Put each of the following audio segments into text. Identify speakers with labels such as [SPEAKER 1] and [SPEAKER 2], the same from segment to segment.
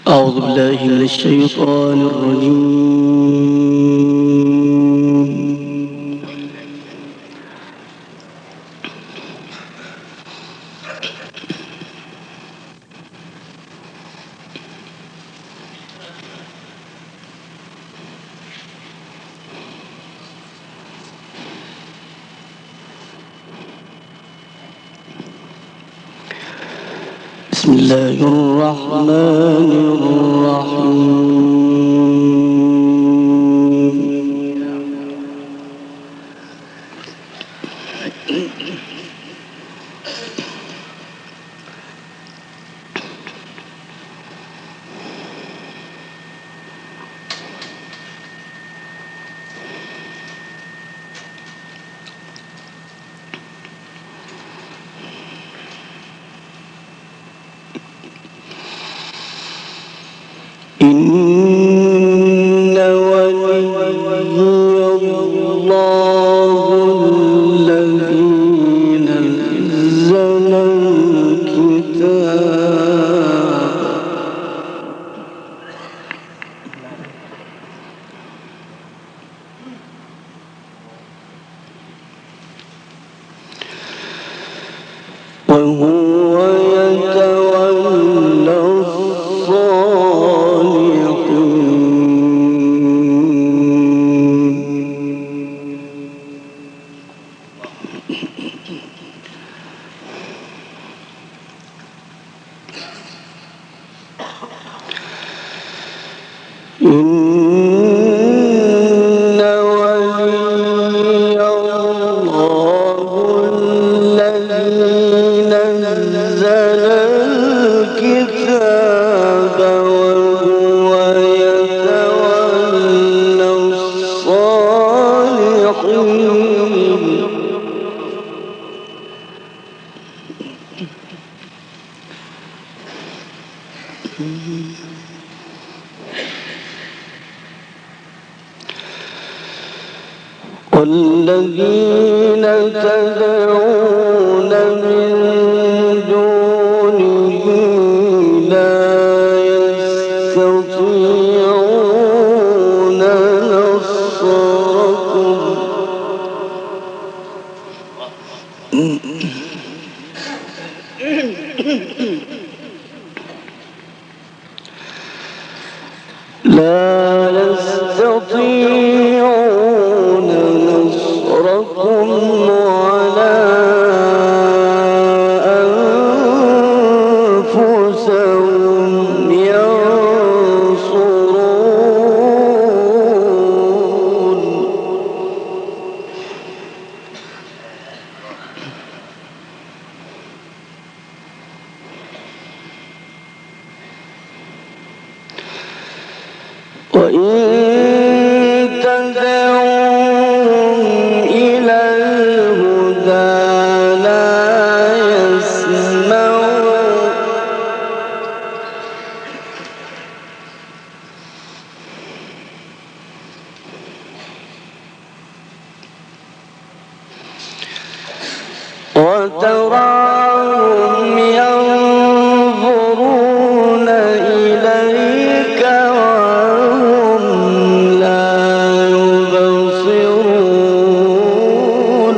[SPEAKER 1] أعوذ بالله من الشيطان الرجيم. بسم الله الرحمن الرحيم. إن ولي الله الذي نزل الكتاب وهو يتولى إن ولي الله الذي نزل الكتاب وهو يتولى الصالحين. والذين تدعون من دونه لا يستطيعون نصركم لا يستطيعون نصركم ولا أنفسهم ينصرون. وإن تدعوهم إلى الهدى لا يسمعون. وتراهم ينظرون إليك وهم لا يبصرون.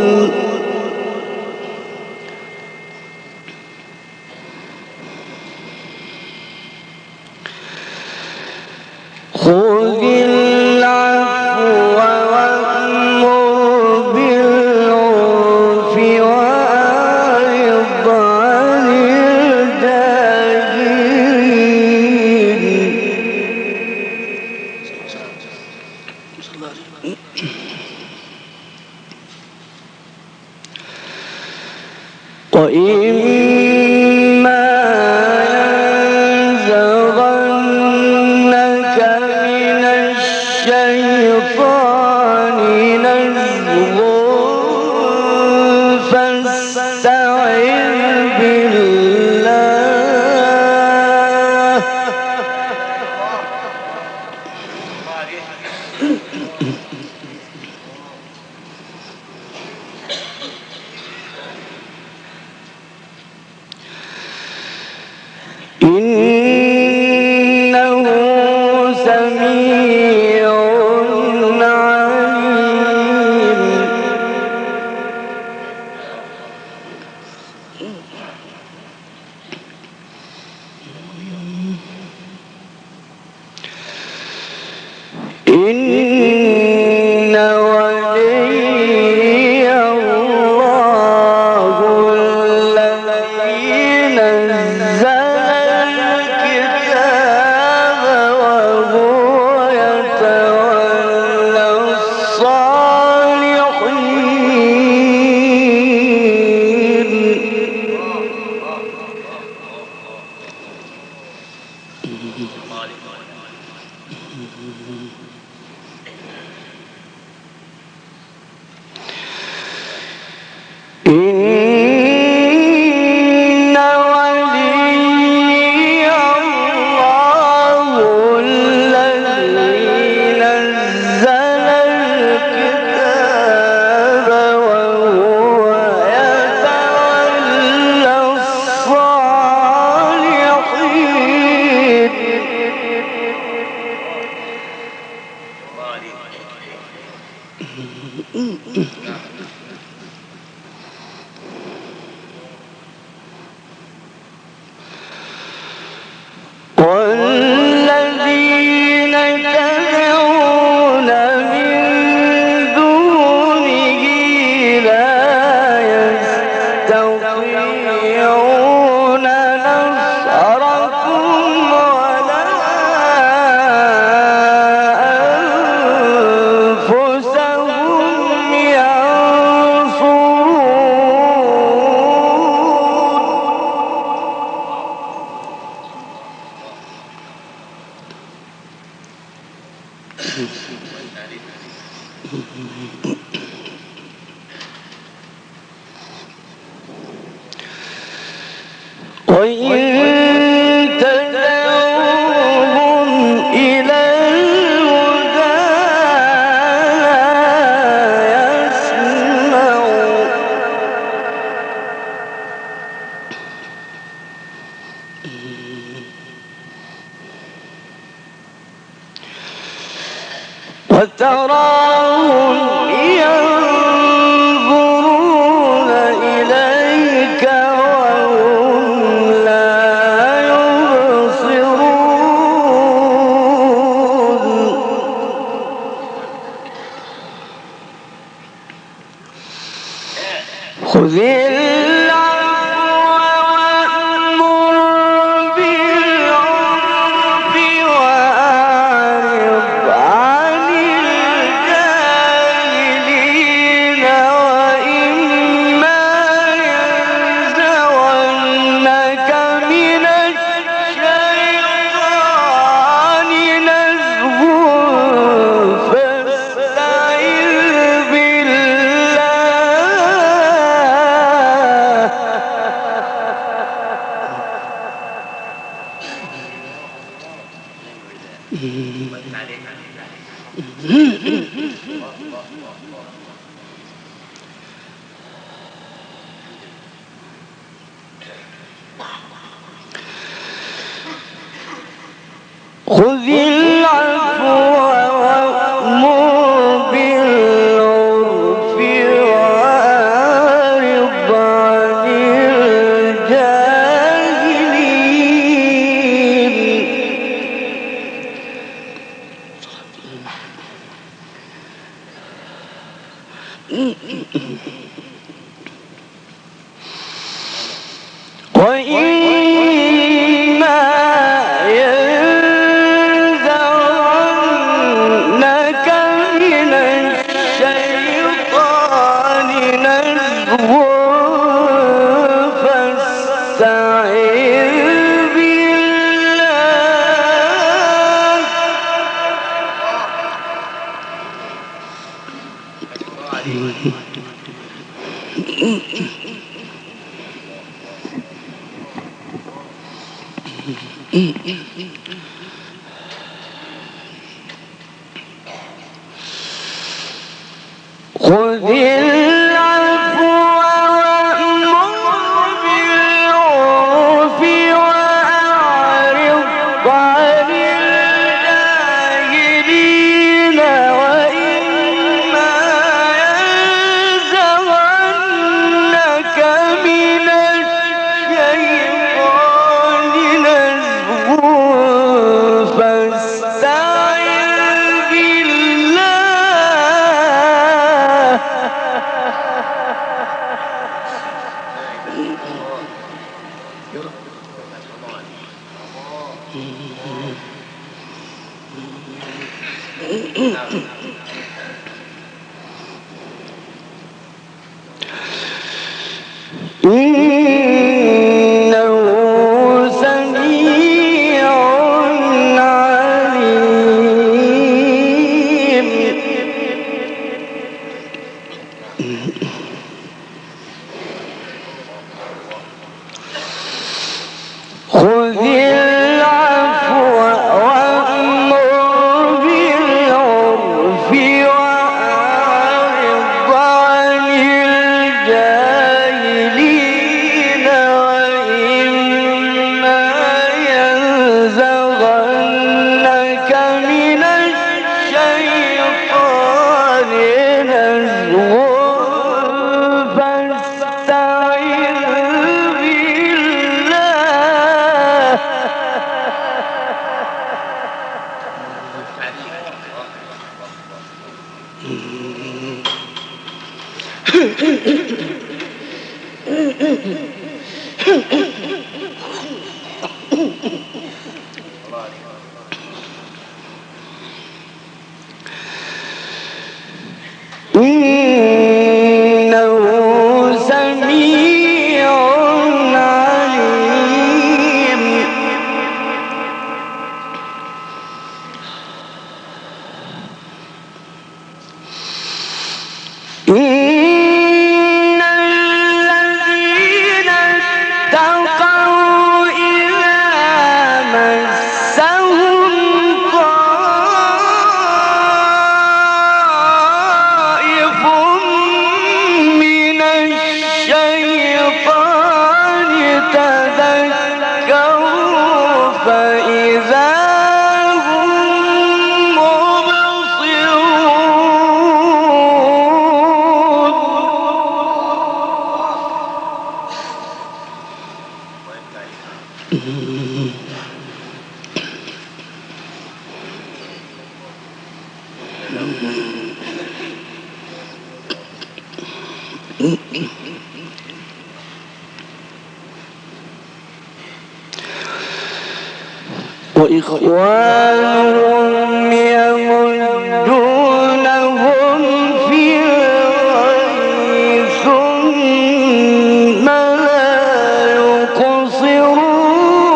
[SPEAKER 1] خذ العفو وأمر بالعرف وأعرض إن ولي الله الذي نزل الكتاب وهو يتولى الصالحين. إن ولي الله الذي نزل الكتاب وهو يتولى الصالحين. والذين تدعون من دونه لا يستطيعون نصركم ولا أنفسهم ينصرون. وإن تدعوهم إلى الهدى لا يسمعوا. وتراهم ينظرون إليك وهم لا يبصرون. خذ العفو وأمر بالعرف وأعرض عن الجاهلين وإما ينزغنك من الشيطان نزغ فاستعذ بالله. خذ العفو وأمر بالعرف وأعرض عن الجاهلين. وإما ينزغنك من الشيطان نزغ فاستعذ بالله. خذ العفو وأمر بالعرف وأعرض عن الجاهلين وإما ينزغنك من الشيطان نزغ فاستعذ بالله. وإخوانهم يمدونهم في الغي ثم لا يقصرون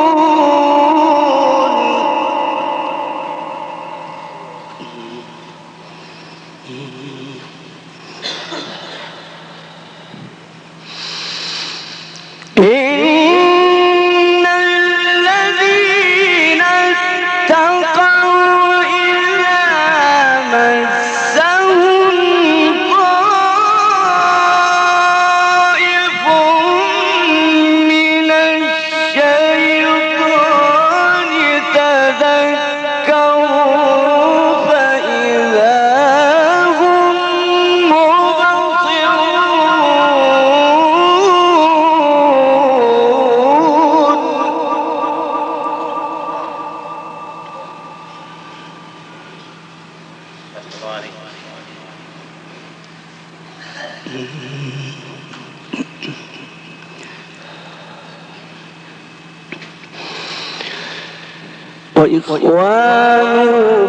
[SPEAKER 1] وإخوانهم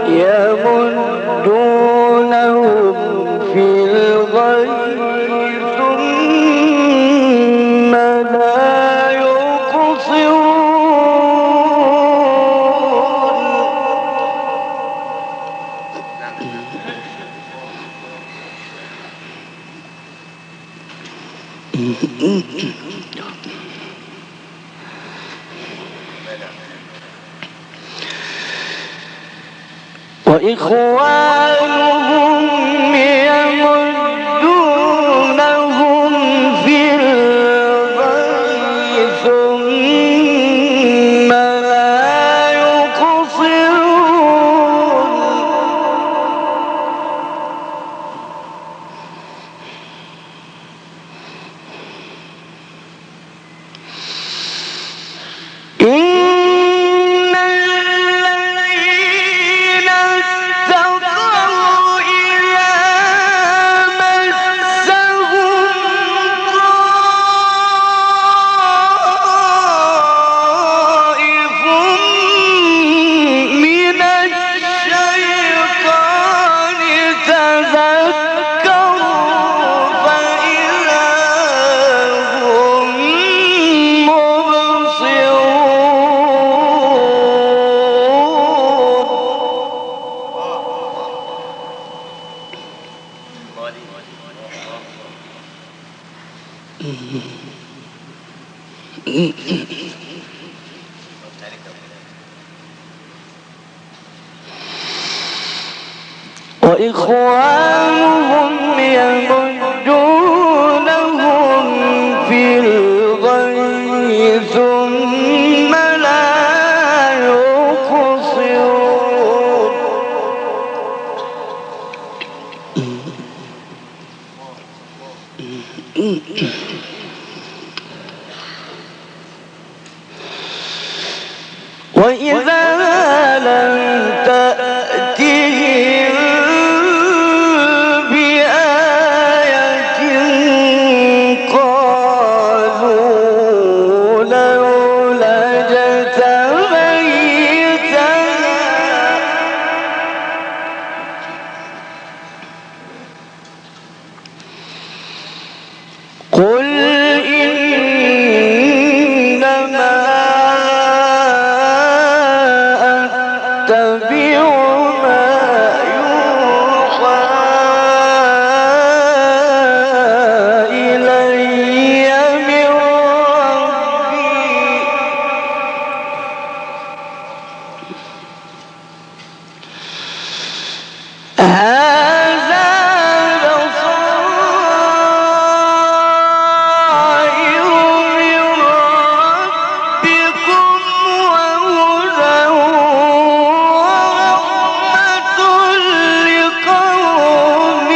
[SPEAKER 1] يمدونهم في الغي ثم لا يقصرون وإخوانهم يمدونهم في الغي ثم لا يقصرون إن الذين اتقوا إذا وإخوانهم يمدونهم في الغي ثم لا يقصرون وإذا لم تأتهم بآية قالوا لولا اجتبيتها قل إنما أتبع ما يوحى إلي من ربي هذا بصائر من ربكم وهدى ورحمة لقوم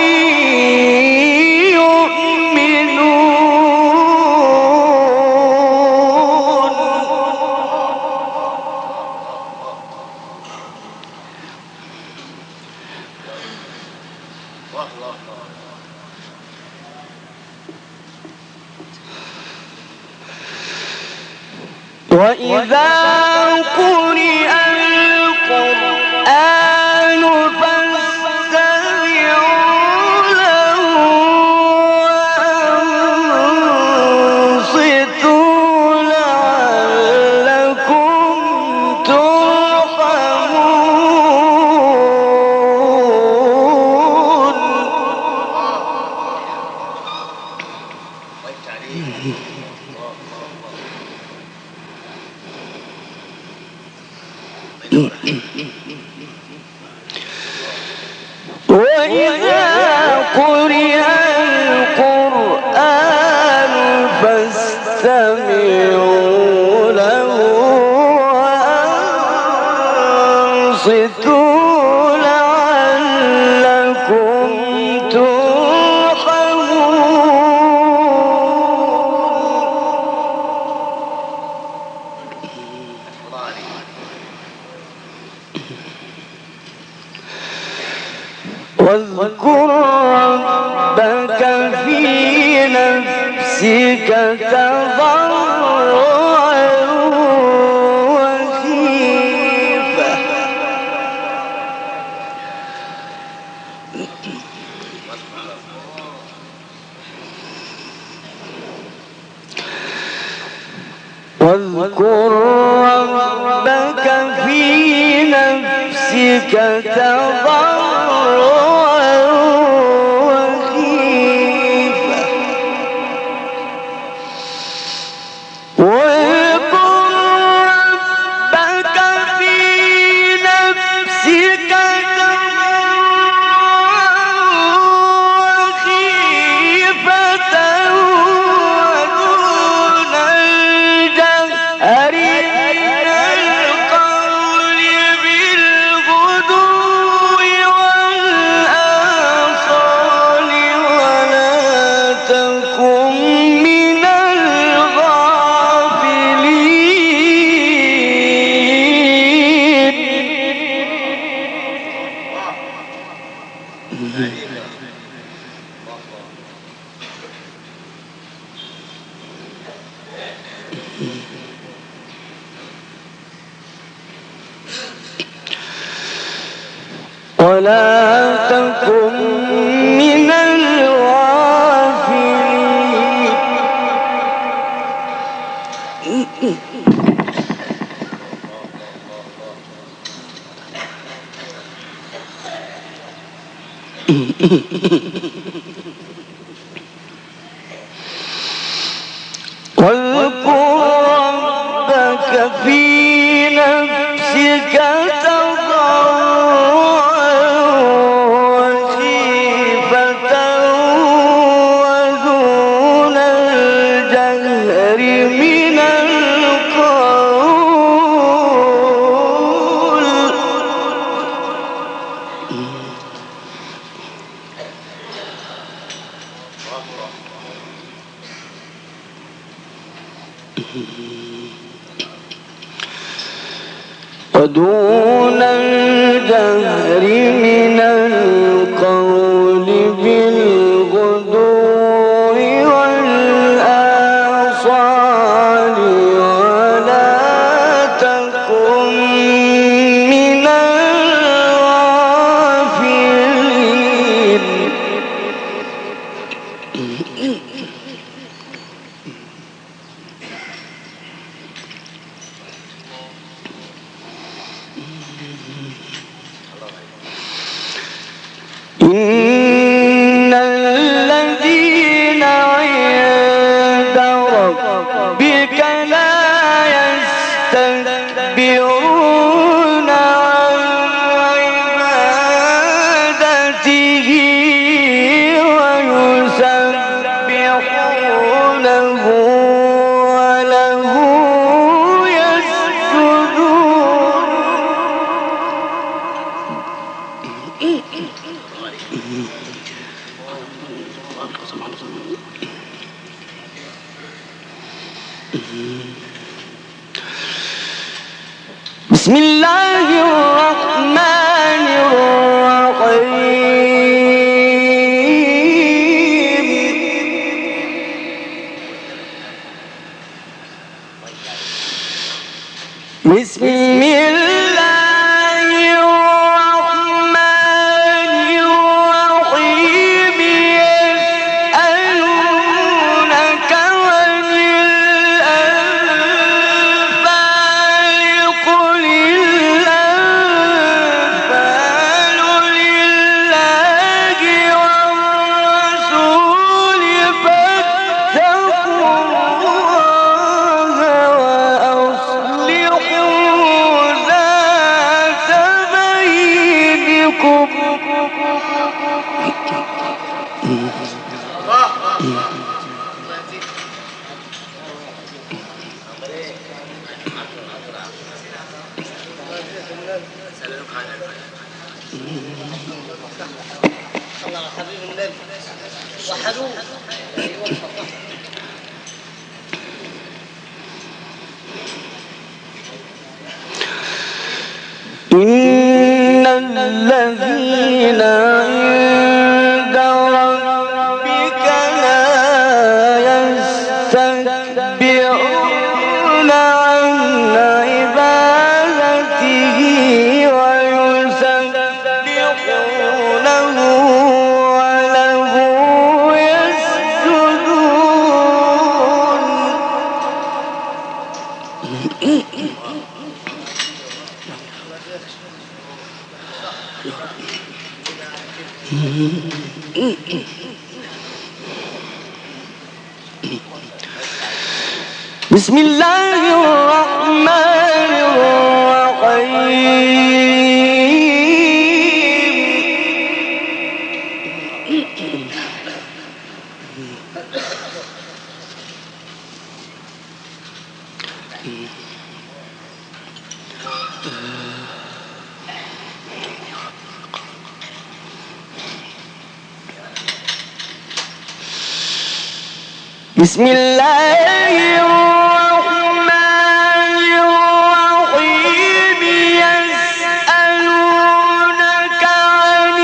[SPEAKER 1] يؤمنون وإذا قرئ القرآن فاستمعوا له وأنصتوا لعلكم ترحمون وإذا قرئ القرآن فاستمعوا له وأنصتوا لعلكم واذكر ربك في نفسك تضرعا وخيفة واذكر ربك في نفسك تضرعا ولا تكن من الغافلين واذكر ربك في نفسك تضرعا ودون الجهر من القول بالغدو والآصال ولا تكن من الغافلين. إن الذين عند ربك لا يستكبرون عن عبادته ويسبحونه وله يسجدون. بسم الله الرحمن الرحيم. بسم الله الرحمن الرحيم. يسألونك عن الأنفال قل الأنفال لله والرسول فاتقوا الله وأصلحوا ذات بينكم. إن الذين عند ربك لا يستكبرون عن عبادته ويسبحونه وله يسجدون. بسم الله الرحمن الرحيم. بسم الله الرحمن الرحيم. يسألونك عن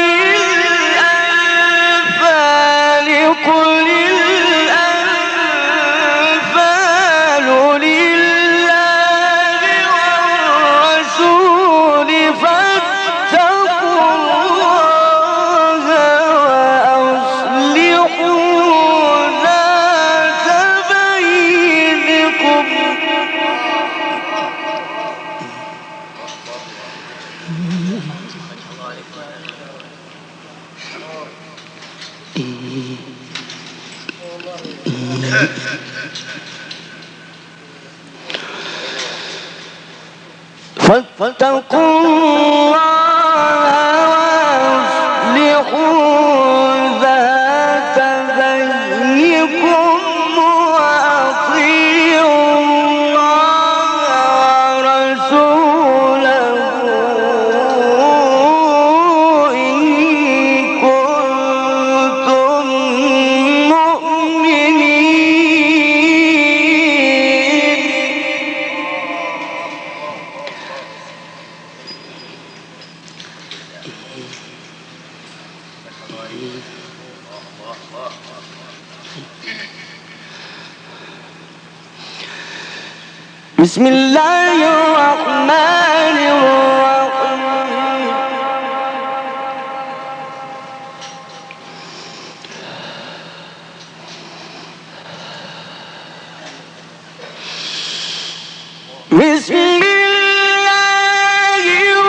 [SPEAKER 1] الأنفال قل الأنفال لله والرسول فاتقوا الله وأصلحوا ذات بينكم. فاتقوا الله وأصلحوا ذات بينكم وأطيعوا الله ورسوله إن كنتم مؤمنين. بسم الله الرحمن الرحيم بسم الله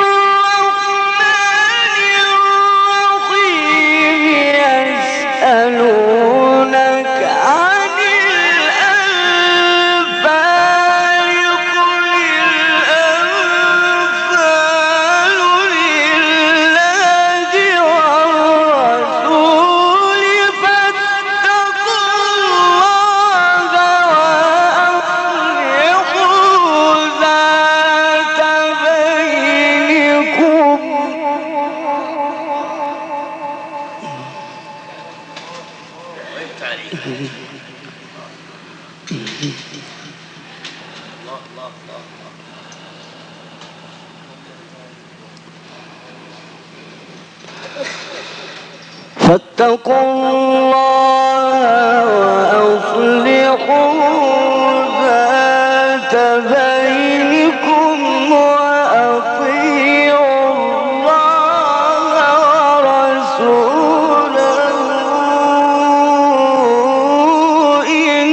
[SPEAKER 1] الرحمن الرحيم يسألونك عن الأنفال قل الأنفال لله والرسول فاتقوا الله وأصلحوا ذات بينكم فاتقوا الله وأصلحوا ذات بينكم وأطيعوا الله ورسوله إن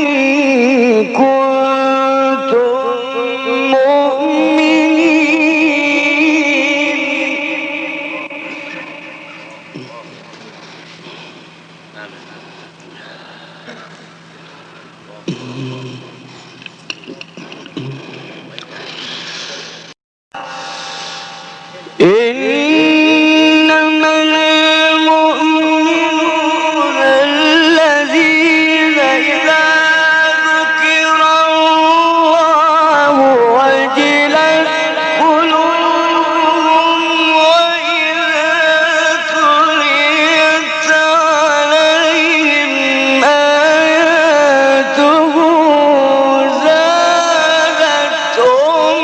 [SPEAKER 1] كنتم مؤمنين. إنما المؤمنون الذين إذا ذكر الله وجلت قلوبهم وإذا تليت عليهم آياته زادتهم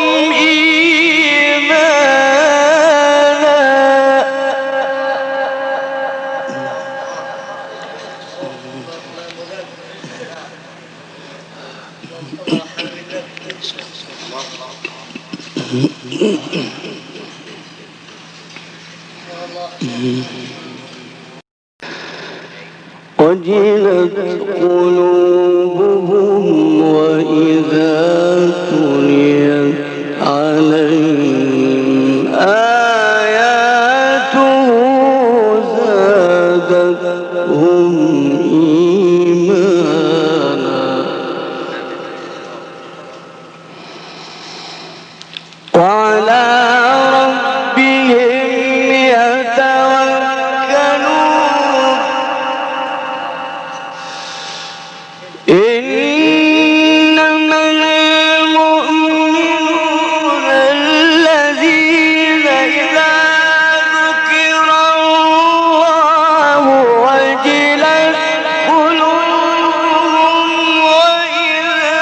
[SPEAKER 1] وجلت قلوبهم وإذا تليت عليهم آياته زادتهم إيمانا وعلى ربهم يتوكلون. إنما المؤمنون الذين إذا ذكر الله وجلت قلوبهم وإذا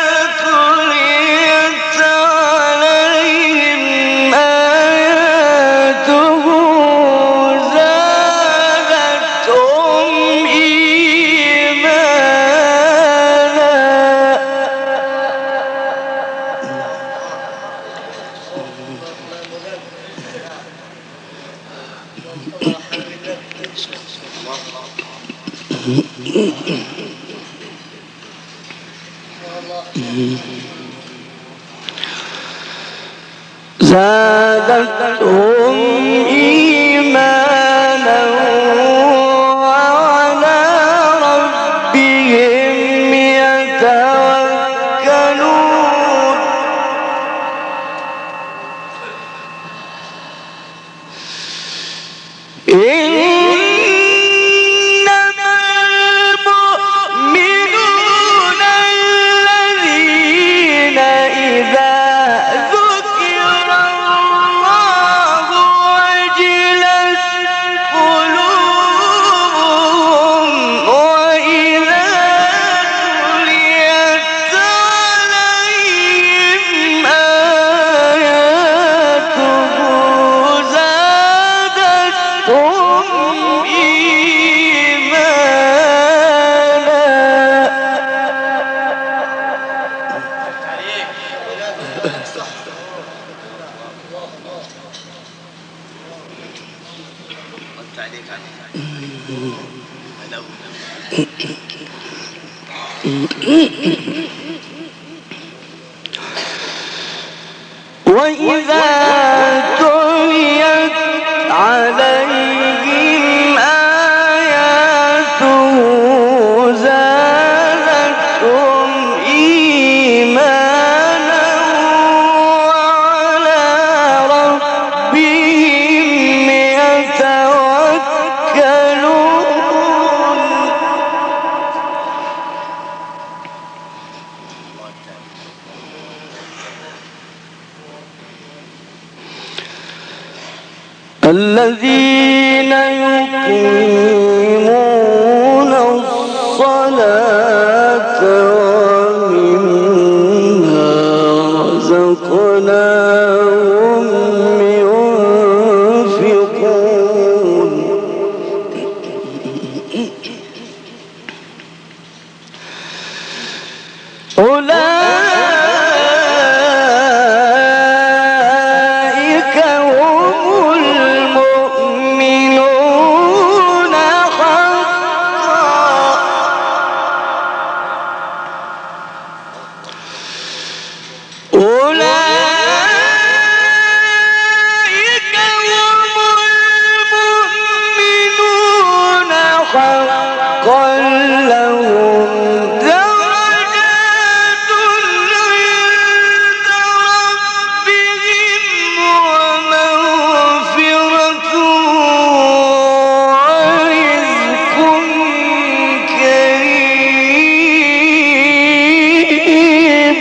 [SPEAKER 1] تليت عليهم آياته زادتهم إيمانا زادتهم إيمانا وعلى ربهم يتوكلون. إنما المؤمنون الذين إذا ذكر الله وجلت وإذا تليت عليهم آياته زادتهم إيمانا وعلى ربهم يتوكلون. الذين يقيمون الصلاة ومما رزقناهم ينفقون. أولئك هم المؤمنون حقا. أولئك هم المؤمنون حقا لهم درجات عند ربهم ومغفرة ورزق كريم.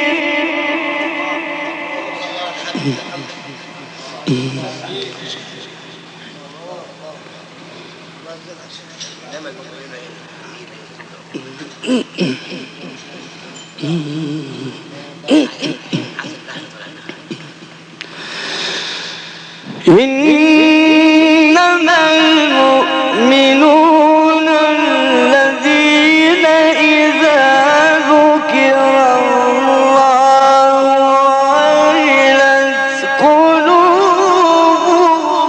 [SPEAKER 1] إنما المؤمنون الذين إذا ذكر الله وجلت قلوبهم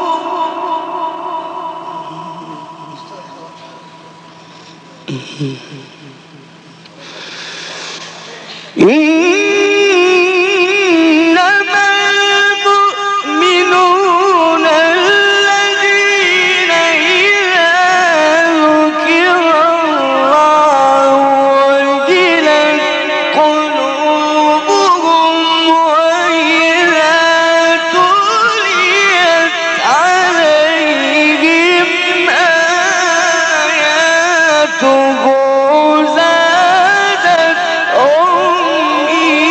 [SPEAKER 1] إنما المؤمنون الذين إذا ذكر الله وجلت قلوبهم وإذا تليت عليهم آياته زادتهم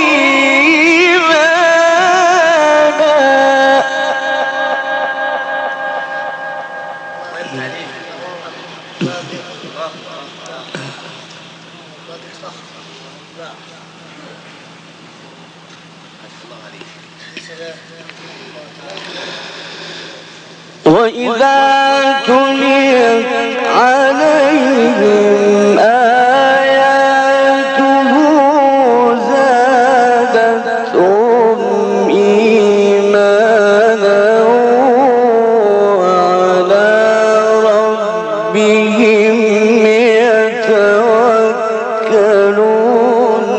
[SPEAKER 1] وإذا تليت عليهم آياته زادتهم إيمانا وعلى ربهم يتوكلون.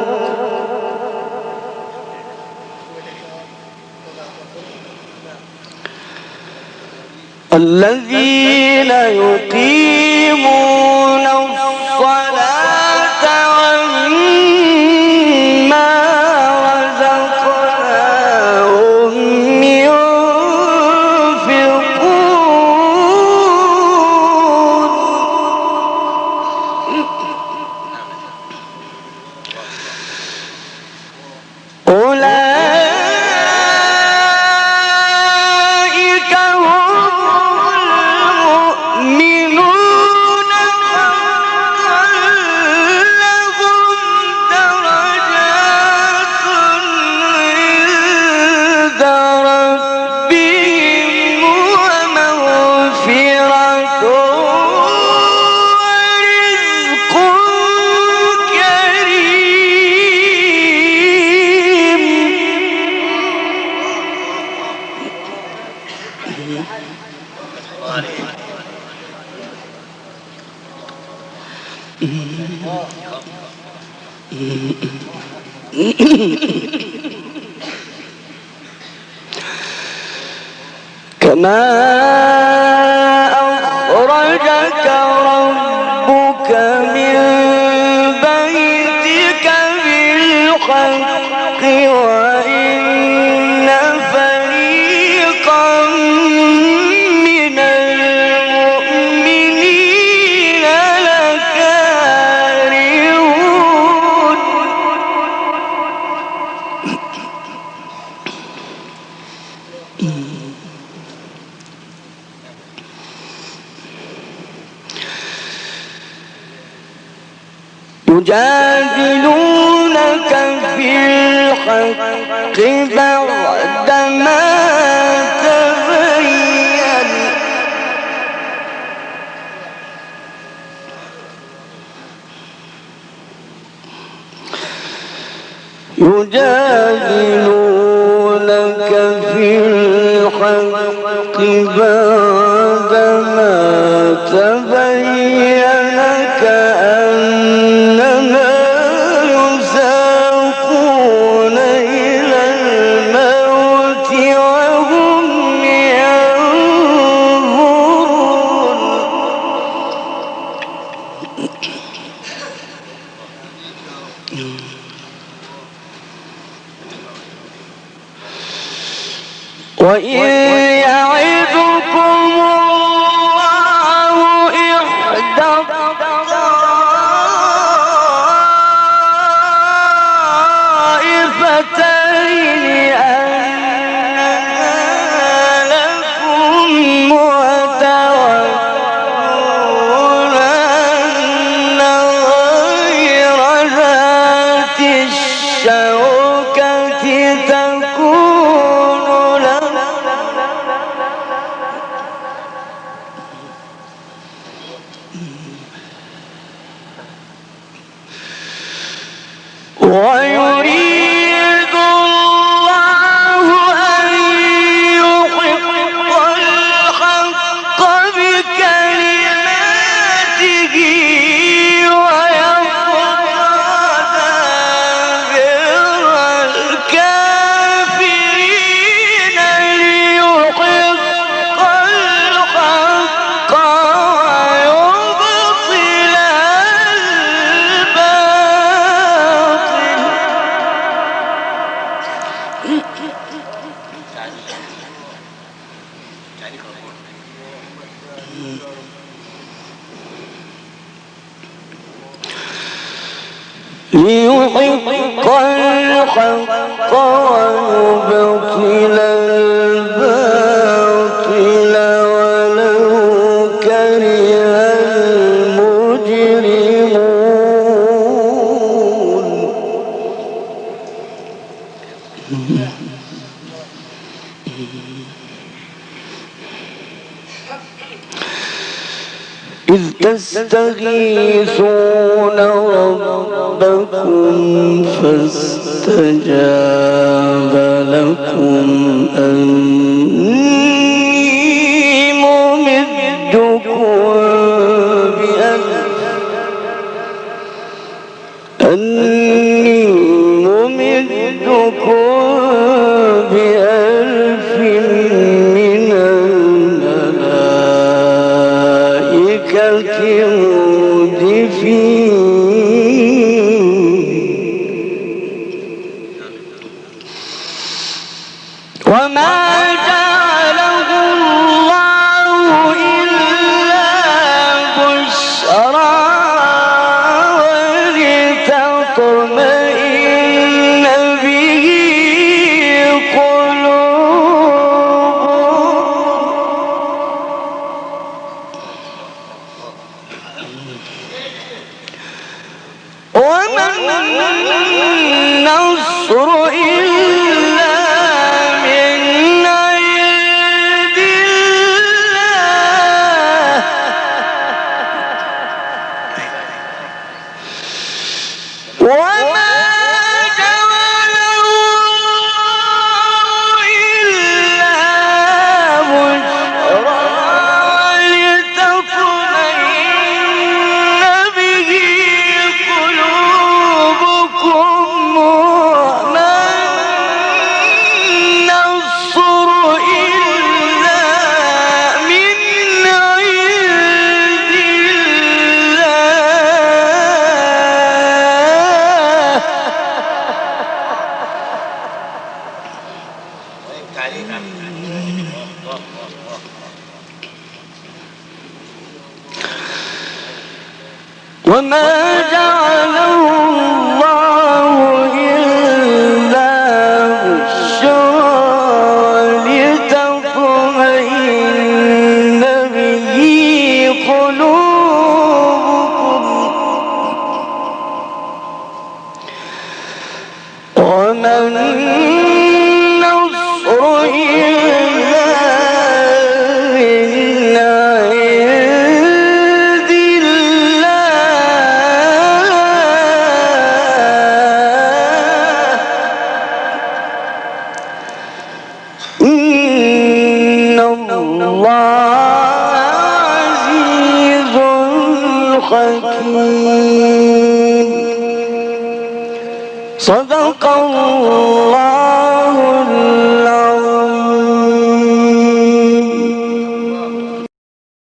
[SPEAKER 1] الذين يقيمون الصلاة ومما رزقناهم ينفقون. أولئك هم المؤمنون حقا لهم درجات عند ربهم ومغفرة ورزق كريم. كما أخرجك ربك من بيتك بالحق وإن فريقا من المؤمنين لكارهون يجادلونك في الحق بعدما تبين يجادلونك في الحق بعدما تبين كأنما يساقون إلى الموت وهم ينظرون وإن يعدكم الله إحدى الطائفتين أنها لكم وتودون أن غير ذات الشوكة تكون لكم ويريد الله أن يحق الحق بكلماته ويقطع دابر الكافرين ليحق الحق ويبطل الباطل ليحق الحق ويبطل الباطل ولو كره المجرمون إذ تستغيثون ربكم فاستجاب لكم أني ممدكم بألف من الملائكة مردفين وما وما جعله الله إلا بشرى لتطمئن به قلوبكم وما النصر إلا من عند الله إن الله عزيز حكيم صدق الله